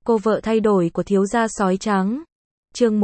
Cô vợ thay đổi của thiếu gia sói trắng. Chương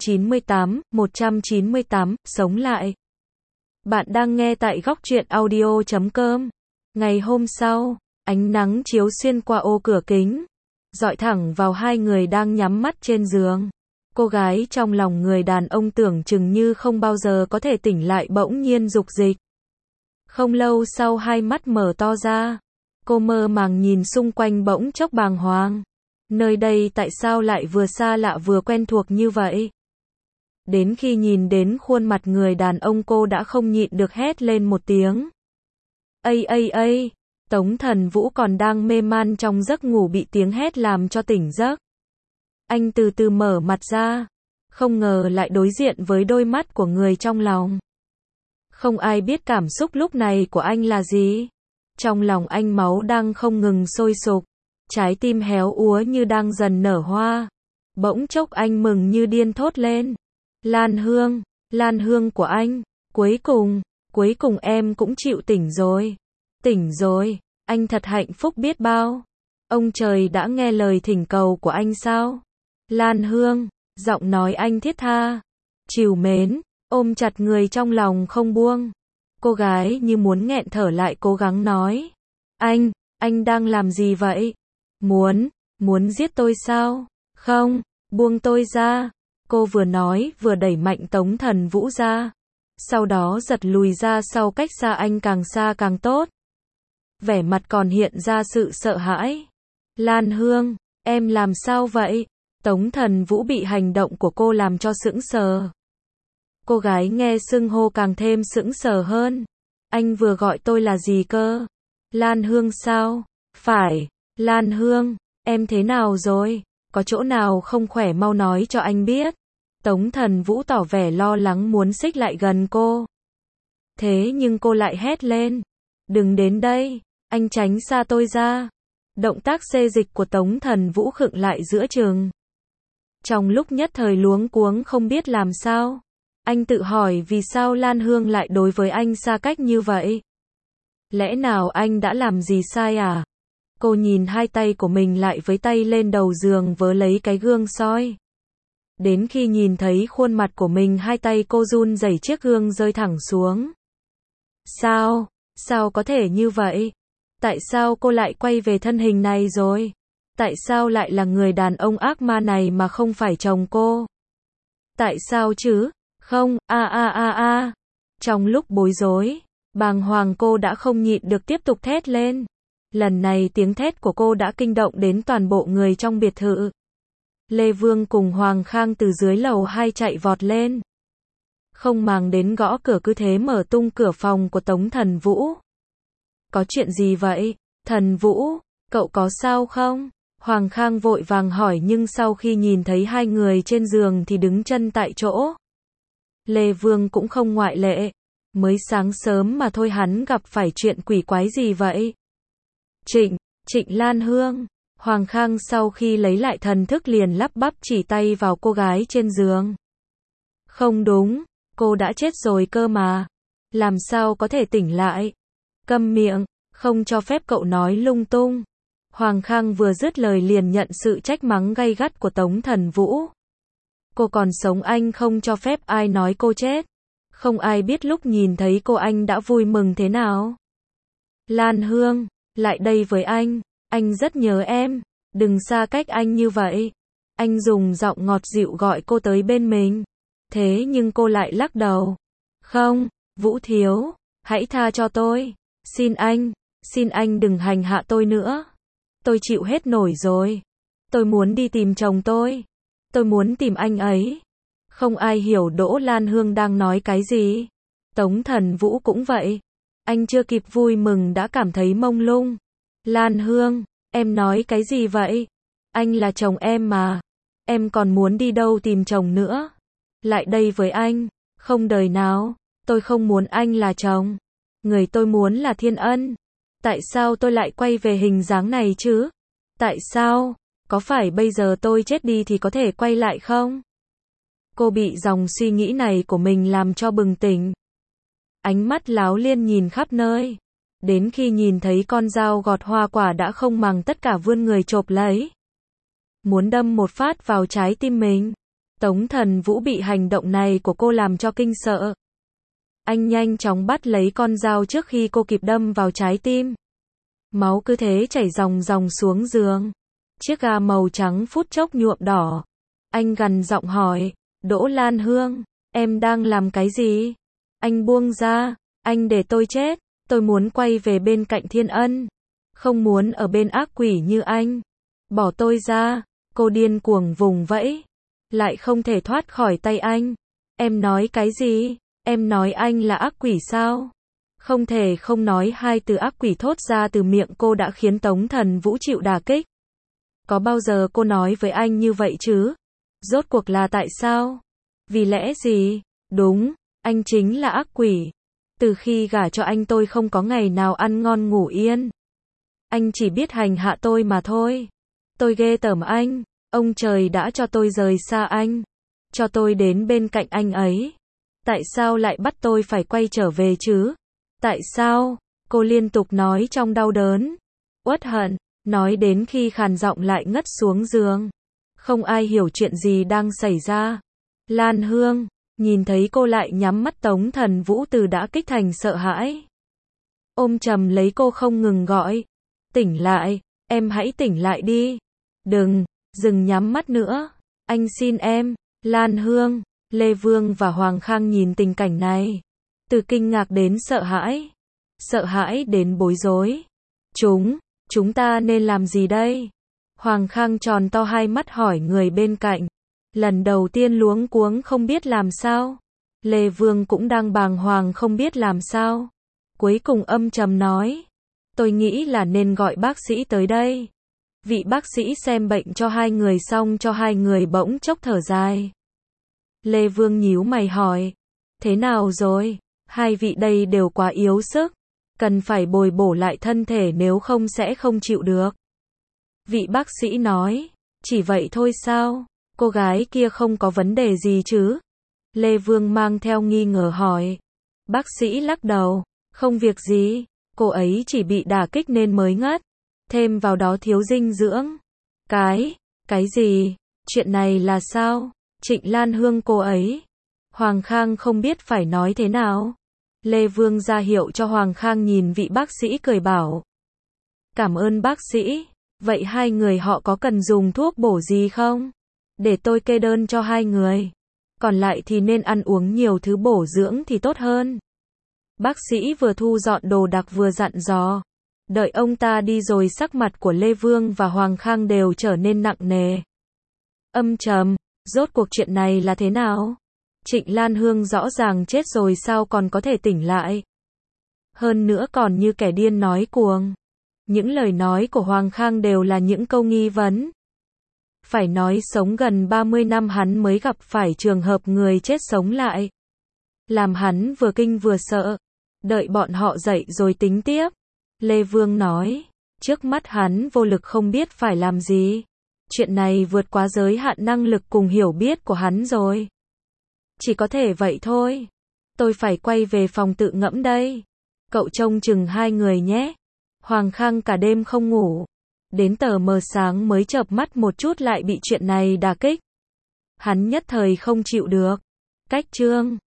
198, sống lại. Bạn đang nghe tại góc truyện audio.com. Ngày hôm sau, ánh nắng chiếu xuyên qua ô cửa kính, dọi thẳng vào hai người đang nhắm mắt trên giường. Cô gái trong lòng người đàn ông tưởng chừng như không bao giờ có thể tỉnh lại bỗng nhiên dục dịch. Không lâu sau hai mắt mở to ra, cô mơ màng nhìn xung quanh bỗng chốc bàng hoàng. Nơi đây tại sao lại vừa xa lạ vừa quen thuộc như vậy? Đến khi nhìn đến khuôn mặt người đàn ông cô đã không nhịn được hét lên một tiếng. Ây! Tống Thần Vũ còn đang mê man trong giấc ngủ bị tiếng hét làm cho tỉnh giấc. Anh từ từ mở mặt ra, không ngờ lại đối diện với đôi mắt của người trong lòng. Không ai biết cảm xúc lúc này của anh là gì. Trong lòng anh máu đang không ngừng sôi sục, trái tim héo úa như đang dần nở hoa. Bỗng chốc anh mừng như điên thốt lên. Lan Hương của anh, cuối cùng em cũng chịu tỉnh rồi, anh thật hạnh phúc biết bao. Ông trời đã nghe lời thỉnh cầu của anh sao? Lan Hương, giọng nói anh thiết tha, trìu mến, ôm chặt người trong lòng không buông. Cô gái như muốn nghẹn thở lại cố gắng nói. Anh đang làm gì vậy? Muốn giết tôi sao? Không, buông tôi ra. Cô vừa nói vừa đẩy mạnh Tống Thần Vũ ra. Sau đó giật lùi ra sau cách xa anh càng xa càng tốt. Vẻ mặt còn hiện ra sự sợ hãi. Lan Hương, em làm sao vậy? Tống Thần Vũ bị hành động của cô làm cho sững sờ. Cô gái nghe xưng hô càng thêm sững sờ hơn. Anh vừa gọi tôi là gì cơ? Lan Hương sao? Phải, Lan Hương, em thế nào rồi? Có chỗ nào không khỏe mau nói cho anh biết. Tống Thần Vũ tỏ vẻ lo lắng muốn xích lại gần cô. Thế nhưng cô lại hét lên. Đừng đến đây, anh tránh xa tôi ra. Động tác xê dịch của Tống Thần Vũ khựng lại giữa chừng. Trong lúc nhất thời luống cuống không biết làm sao, anh tự hỏi vì sao Lan Hương lại đối với anh xa cách như vậy. Lẽ nào anh đã làm gì sai à? Cô nhìn hai tay của mình lại với tay lên đầu giường vớ lấy cái gương soi. Đến khi nhìn thấy khuôn mặt của mình hai tay cô run rẩy chiếc gương rơi thẳng xuống. Sao có thể như vậy? Tại sao cô lại quay về thân hình này rồi? Tại sao lại là người đàn ông ác ma này mà không phải chồng cô? Tại sao chứ? Không, Trong lúc bối rối, bàng hoàng cô đã không nhịn được tiếp tục thét lên. Lần này tiếng thét của cô đã kinh động đến toàn bộ người trong biệt thự. Lê Vương cùng Hoàng Khang từ dưới lầu 2 chạy vọt lên. Không màng đến gõ cửa cứ thế mở tung cửa phòng của Tống Thần Vũ. Có chuyện gì vậy? Thần Vũ, cậu có sao không? Hoàng Khang vội vàng hỏi nhưng sau khi nhìn thấy hai người trên giường thì đứng chân tại chỗ. Lê Vương cũng không ngoại lệ. Mới sáng sớm mà thôi hắn gặp phải chuyện quỷ quái gì vậy? Trịnh Lan Hương. Hoàng Khang sau khi lấy lại thần thức liền lắp bắp chỉ tay vào cô gái trên giường. Không đúng, cô đã chết rồi cơ mà. Làm sao có thể tỉnh lại? Câm miệng, không cho phép cậu nói lung tung. Hoàng Khang vừa dứt lời liền nhận sự trách mắng gay gắt của Tống Thần Vũ. Cô còn sống anh không cho phép ai nói cô chết. Không ai biết lúc nhìn thấy cô anh đã vui mừng thế nào. Lan Hương, lại đây với anh rất nhớ em, đừng xa cách anh như vậy. Anh dùng giọng ngọt dịu gọi cô tới bên mình. Thế nhưng cô lại lắc đầu. Không, Vũ thiếu, hãy tha cho tôi. Xin anh đừng hành hạ tôi nữa. Tôi chịu hết nổi rồi. Tôi muốn đi tìm chồng tôi. Tôi muốn tìm anh ấy. Không ai hiểu Đỗ Lan Hương đang nói cái gì. Tống Thần Vũ cũng vậy. Anh chưa kịp vui mừng đã cảm thấy mông lung. Lan Hương, em nói cái gì vậy? Anh là chồng em mà. Em còn muốn đi đâu tìm chồng nữa? Lại đây với anh. Không đời nào. Tôi không muốn anh là chồng. Người tôi muốn là Thiên Ân. Tại sao tôi lại quay về hình dáng này chứ? Tại sao? Có phải bây giờ tôi chết đi thì có thể quay lại không? Cô bị dòng suy nghĩ này của mình làm cho bừng tỉnh. Ánh mắt láo liên nhìn khắp nơi. Đến khi nhìn thấy con dao gọt hoa quả đã không màng tất cả vươn người chộp lấy. muốn đâm một phát vào trái tim mình. Tống Thần Vũ bị hành động này của cô làm cho kinh sợ. Anh nhanh chóng bắt lấy con dao trước khi cô kịp đâm vào trái tim. Máu cứ thế chảy ròng ròng xuống giường. Chiếc ga màu trắng phút chốc nhuộm đỏ. Anh gằn giọng hỏi, Đỗ Lan Hương, em đang làm cái gì? Anh buông ra, anh để tôi chết, tôi muốn quay về bên cạnh Thiên Ân. Không muốn ở bên ác quỷ như anh. Bỏ tôi ra, cô điên cuồng vùng vẫy. Lại không thể thoát khỏi tay anh. Em nói cái gì? Em nói anh là ác quỷ sao? Không thể không nói hai từ ác quỷ thốt ra từ miệng cô đã khiến Tống Thần Vũ chịu đả kích. Có bao giờ cô nói với anh như vậy chứ? Rốt cuộc là tại sao? Vì lẽ gì? Đúng, anh chính là ác quỷ. Từ khi gả cho anh tôi không có ngày nào ăn ngon ngủ yên. Anh chỉ biết hành hạ tôi mà thôi. Tôi ghê tởm anh. Ông trời đã cho tôi rời xa anh. Cho tôi đến bên cạnh anh ấy. Tại sao lại bắt tôi phải quay trở về chứ? Tại sao? Cô liên tục nói trong đau đớn. Uất hận, nói đến khi khàn giọng lại ngất xuống giường. Không ai hiểu chuyện gì đang xảy ra. Lan Hương, nhìn thấy cô lại nhắm mắt, Tống Thần Vũ từ đã kích thành sợ hãi. Ôm chầm lấy cô không ngừng gọi. Tỉnh lại, em hãy tỉnh lại đi. Đừng, đừng nhắm mắt nữa. Anh xin em. Lan Hương, Lê Vương và Hoàng Khang nhìn tình cảnh này. Từ kinh ngạc đến sợ hãi. Sợ hãi đến bối rối. Chúng ta nên làm gì đây? Hoàng Khang tròn to hai mắt hỏi người bên cạnh. Lần đầu tiên luống cuống không biết làm sao. Lê Vương cũng đang bàng hoàng không biết làm sao. Cuối cùng âm trầm nói. Tôi nghĩ là nên gọi bác sĩ tới đây. Vị bác sĩ xem bệnh cho hai người xong cho hai người bỗng chốc thở dài. Lê Vương nhíu mày hỏi. Thế nào rồi? Hai vị đây đều quá yếu sức. Cần phải bồi bổ lại thân thể nếu không sẽ không chịu được. Vị bác sĩ nói. Chỉ vậy thôi sao? Cô gái kia không có vấn đề gì chứ? Lê Vương mang theo nghi ngờ hỏi. Bác sĩ lắc đầu. Không việc gì. Cô ấy chỉ bị đả kích nên mới ngất. Thêm vào đó thiếu dinh dưỡng. Cái gì? Chuyện này là sao? Trịnh Lan Hương cô ấy. Hoàng Khang không biết phải nói thế nào. Lê Vương ra hiệu cho Hoàng Khang nhìn vị bác sĩ cười bảo. Cảm ơn bác sĩ. Vậy hai người họ có cần dùng thuốc bổ gì không? Để tôi kê đơn cho hai người. Còn lại thì nên ăn uống nhiều thứ bổ dưỡng thì tốt hơn. Bác sĩ vừa thu dọn đồ đạc vừa dặn dò. Đợi ông ta đi rồi sắc mặt của Lê Vương và Hoàng Khang đều trở nên nặng nề. Âm trầm, rốt cuộc chuyện này là thế nào? Trịnh Lan Hương rõ ràng chết rồi sao còn có thể tỉnh lại? Hơn nữa còn như kẻ điên nói cuồng. Những lời nói của Hoàng Khang đều là những câu nghi vấn. Phải nói sống gần 30 năm hắn mới gặp phải trường hợp người chết sống lại. Làm hắn vừa kinh vừa sợ. Đợi bọn họ dậy rồi tính tiếp. Lê Vương nói. Trước mắt hắn vô lực không biết phải làm gì. Chuyện này vượt quá giới hạn năng lực cùng hiểu biết của hắn rồi. Chỉ có thể vậy thôi. Tôi phải quay về phòng tự ngẫm đây. Cậu trông chừng hai người nhé. Hoàng Khang cả đêm không ngủ. Đến tờ mờ sáng mới chợp mắt một chút lại bị chuyện này đả kích. Hắn nhất thời không chịu được. Cách chương